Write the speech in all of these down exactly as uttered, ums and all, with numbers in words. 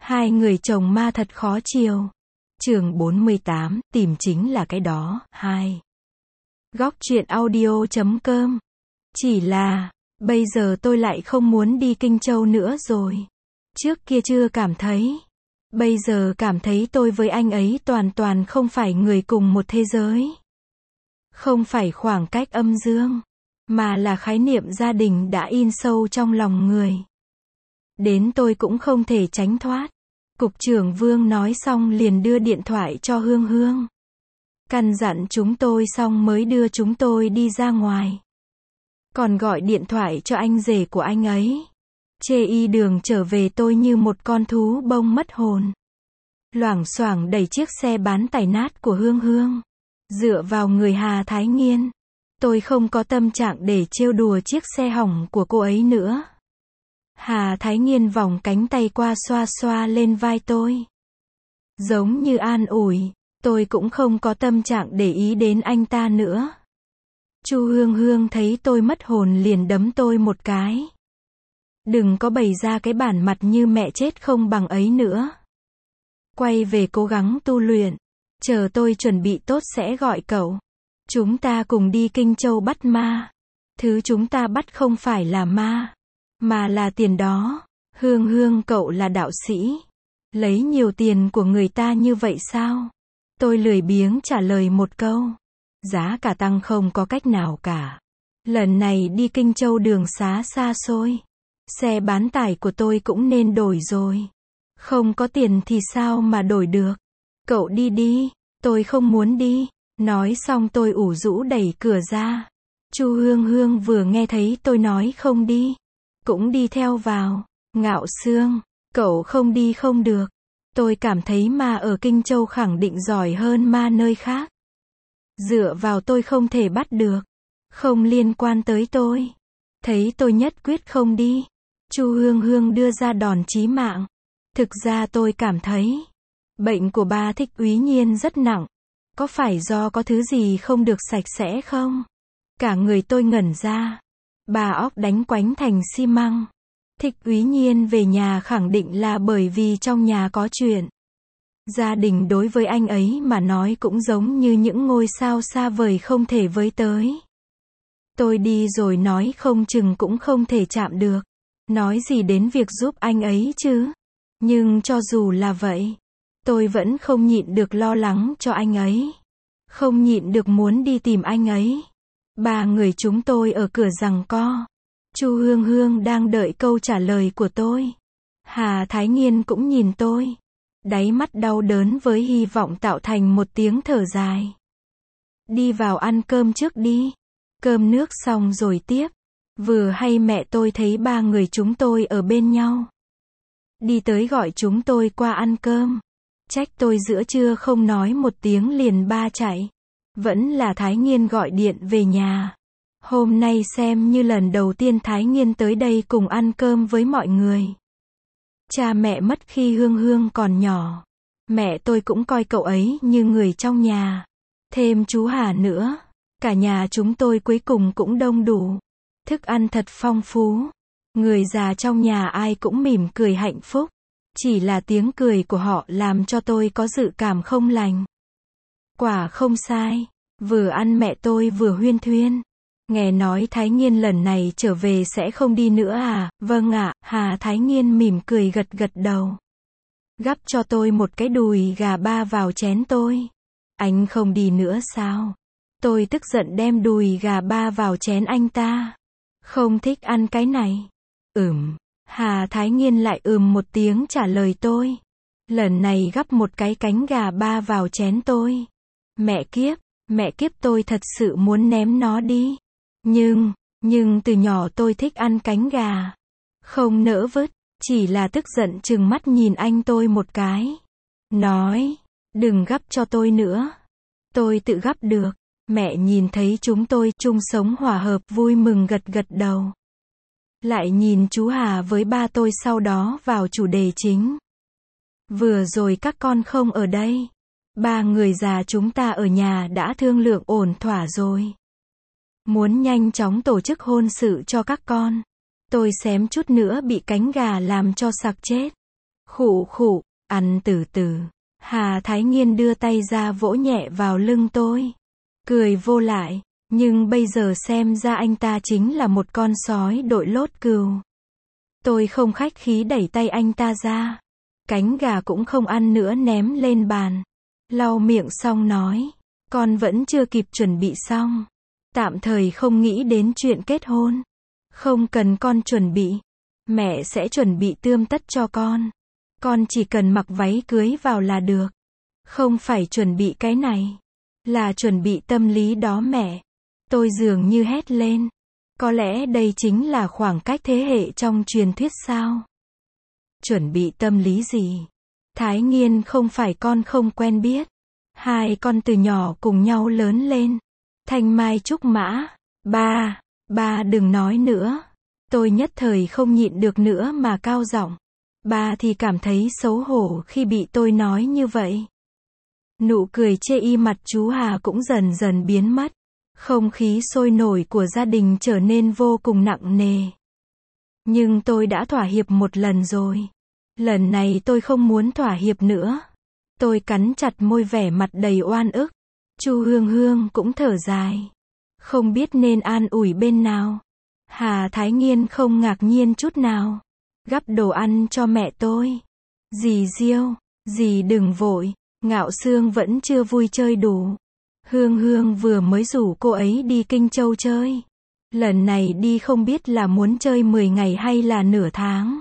Hai người chồng ma thật khó chiều. Chương bốn mươi tám, tìm chính là cái đó. hai. Góc truyện audio chấm com. Chỉ là, bây giờ tôi lại không muốn đi Kinh Châu nữa rồi. Trước kia chưa cảm thấy. Bây giờ cảm thấy tôi với anh ấy toàn toàn không phải người cùng một thế giới. Không phải khoảng cách âm dương, mà là khái niệm gia đình đã in sâu trong lòng người. Đến tôi cũng không thể tránh thoát. Cục trưởng Vương nói xong liền đưa điện thoại cho Hương Hương. Căn dặn chúng tôi xong mới đưa chúng tôi đi ra ngoài. Còn gọi điện thoại cho anh rể của anh ấy. Chê y đường trở về tôi như một con thú bông mất hồn. Loảng xoảng đẩy chiếc xe bán tải nát của Hương Hương. Dựa vào người Hà Thái Nghiên. Tôi không có tâm trạng để trêu đùa chiếc xe hỏng của cô ấy nữa. Hà Thái Nghiên vòng cánh tay qua xoa xoa lên vai tôi. Giống như an ủi, tôi cũng không có tâm trạng để ý đến anh ta nữa. Chu Hương Hương thấy tôi mất hồn liền đấm tôi một cái. Đừng có bày ra cái bản mặt như mẹ chết không bằng ấy nữa. Quay về cố gắng tu luyện. Chờ tôi chuẩn bị tốt sẽ gọi cậu. Chúng ta cùng đi Kinh Châu bắt ma. Thứ chúng ta bắt không phải là ma, mà là tiền đó. Hương Hương, cậu là đạo sĩ. Lấy nhiều tiền của người ta như vậy sao? Tôi lười biếng trả lời một câu. Giá cả tăng không có cách nào cả. Lần này đi Kinh Châu đường xá xa xôi. Xe bán tải của tôi cũng nên đổi rồi. Không có tiền thì sao mà đổi được? Cậu đi đi, tôi không muốn đi. Nói xong tôi ủ rũ đẩy cửa ra. Chu Hương Hương vừa nghe thấy tôi nói không đi, cũng đi theo vào. Ngạo Sương, cậu không đi không được. Tôi cảm thấy ma ở Kinh Châu khẳng định giỏi hơn ma nơi khác. Dựa vào tôi không thể bắt được. Không liên quan tới tôi. Thấy tôi nhất quyết không đi. Chu Hương Hương đưa ra đòn chí mạng. Thực ra tôi cảm thấy bệnh của bà Thích Úy Nhiên rất nặng. Có phải do có thứ gì không được sạch sẽ không? Cả người tôi ngẩn ra. Bà óc đánh quánh thành xi măng. Thích Úy Nhiên về nhà khẳng định là bởi vì trong nhà có chuyện. Gia đình đối với anh ấy mà nói cũng giống như những ngôi sao xa vời không thể với tới. Tôi đi rồi nói không chừng cũng không thể chạm được. Nói gì đến việc giúp anh ấy chứ? Nhưng cho dù là vậy, tôi vẫn không nhịn được lo lắng cho anh ấy. Không nhịn được muốn đi tìm anh ấy. Ba người chúng tôi ở cửa giằng co. Chu Hương Hương đang đợi câu trả lời của tôi. Hà Thái Nghiên cũng nhìn tôi. Đáy mắt đau đớn với hy vọng tạo thành một tiếng thở dài. Đi vào ăn cơm trước đi. Cơm nước xong rồi tiếp. Vừa hay mẹ tôi thấy ba người chúng tôi ở bên nhau. Đi tới gọi chúng tôi qua ăn cơm. Trách tôi giữa trưa không nói một tiếng liền ba chạy. Vẫn là Thái Nghiên gọi điện về nhà. Hôm nay xem như lần đầu tiên Thái Nghiên tới đây cùng ăn cơm với mọi người. Cha mẹ mất khi Hương Hương còn nhỏ. Mẹ tôi cũng coi cậu ấy như người trong nhà. Thêm chú Hà nữa. Cả nhà chúng tôi cuối cùng cũng đông đủ. Thức ăn thật phong phú. Người già trong nhà ai cũng mỉm cười hạnh phúc. Chỉ là tiếng cười của họ làm cho tôi có dự cảm không lành. Quả không sai. Vừa ăn mẹ tôi vừa huyên thuyên. Nghe nói Thái Nghiên lần này trở về sẽ không đi nữa à? Vâng ạ. Hà Thái Nghiên mỉm cười gật gật đầu. Gắp cho tôi một cái đùi gà ba vào chén tôi. Anh không đi nữa sao? Tôi tức giận đem đùi gà ba vào chén anh ta. Không thích ăn cái này. Ừm. Hà Thái Nghiên lại ừm một tiếng trả lời tôi. Lần này gắp một cái cánh gà ba vào chén tôi. Mẹ kiếp, mẹ kiếp tôi thật sự muốn ném nó đi. Nhưng, nhưng từ nhỏ tôi thích ăn cánh gà. Không nỡ vứt, chỉ là tức giận trừng mắt nhìn anh tôi một cái. Nói, đừng gắp cho tôi nữa. Tôi tự gắp được. Mẹ nhìn thấy chúng tôi chung sống hòa hợp vui mừng gật gật đầu. Lại nhìn chú Hà với ba tôi sau đó vào chủ đề chính. Vừa rồi các con không ở đây. Ba người già chúng ta ở nhà đã thương lượng ổn thỏa rồi. Muốn nhanh chóng tổ chức hôn sự cho các con. Tôi xém chút nữa bị cánh gà làm cho sặc chết. Khụ khụ, ăn từ từ. Hà Thái Nghiên đưa tay ra vỗ nhẹ vào lưng tôi. Cười vô lại, nhưng bây giờ xem ra anh ta chính là một con sói đội lốt cừu. Tôi không khách khí đẩy tay anh ta ra. Cánh gà cũng không ăn nữa ném lên bàn. Lau miệng xong nói, con vẫn chưa kịp chuẩn bị xong. Tạm thời không nghĩ đến chuyện kết hôn. Không cần con chuẩn bị. Mẹ sẽ chuẩn bị tươm tất cho con. Con chỉ cần mặc váy cưới vào là được. Không phải chuẩn bị cái này. Là chuẩn bị tâm lý đó mẹ. Tôi dường như hét lên. Có lẽ đây chính là khoảng cách thế hệ trong truyền thuyết sao? Chuẩn bị tâm lý gì? Thái Nghiên không phải con không quen biết. Hai con từ nhỏ cùng nhau lớn lên. Thanh mai trúc mã. Ba, ba đừng nói nữa. Tôi nhất thời không nhịn được nữa mà cao giọng. Ba thì cảm thấy xấu hổ khi bị tôi nói như vậy. Nụ cười chê y mặt chú Hà cũng dần dần biến mất. Không khí sôi nổi của gia đình trở nên vô cùng nặng nề. Nhưng tôi đã thỏa hiệp một lần rồi. Lần này tôi không muốn thỏa hiệp nữa. Tôi cắn chặt môi vẻ mặt đầy oan ức. Chu Hương Hương cũng thở dài. Không biết nên an ủi bên nào. Hà Thái Nghiên không ngạc nhiên chút nào. Gắp đồ ăn cho mẹ tôi. Dì Diêu, dì đừng vội. Ngạo Sương vẫn chưa vui chơi đủ. Hương Hương vừa mới rủ cô ấy đi Kinh Châu chơi. Lần này đi không biết là muốn chơi mười ngày hay là nửa tháng.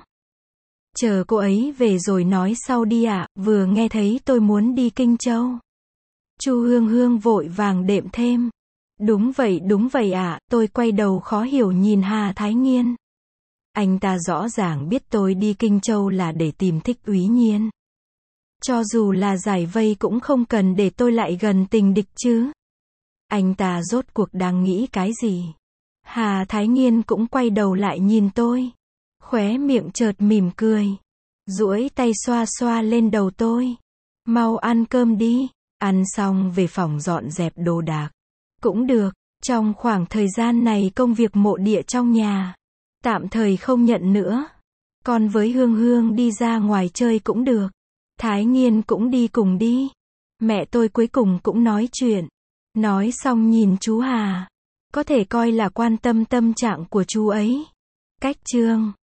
Chờ cô ấy về rồi nói sau đi ạ, à, vừa nghe thấy tôi muốn đi Kinh Châu. Chu Hương Hương vội vàng đệm thêm. Đúng vậy đúng vậy ạ, à, tôi quay đầu khó hiểu nhìn Hà Thái Nghiên. Anh ta rõ ràng biết tôi đi Kinh Châu là để tìm Thích Úy Nhiên. Cho dù là giải vây cũng không cần để tôi lại gần tình địch chứ. Anh ta rốt cuộc đang nghĩ cái gì? Hà Thái Nghiên cũng quay đầu lại nhìn tôi. Khóe miệng chợt mỉm cười. Duỗi tay xoa xoa lên đầu tôi. Mau ăn cơm đi. Ăn xong về phòng dọn dẹp đồ đạc. Cũng được. Trong khoảng thời gian này công việc mộ địa trong nhà. Tạm thời không nhận nữa. Còn với Hương Hương đi ra ngoài chơi cũng được. Thái Nghiên cũng đi cùng đi. Mẹ tôi cuối cùng cũng nói chuyện. Nói xong nhìn chú Hà. Có thể coi là quan tâm tâm trạng của chú ấy. Cách chương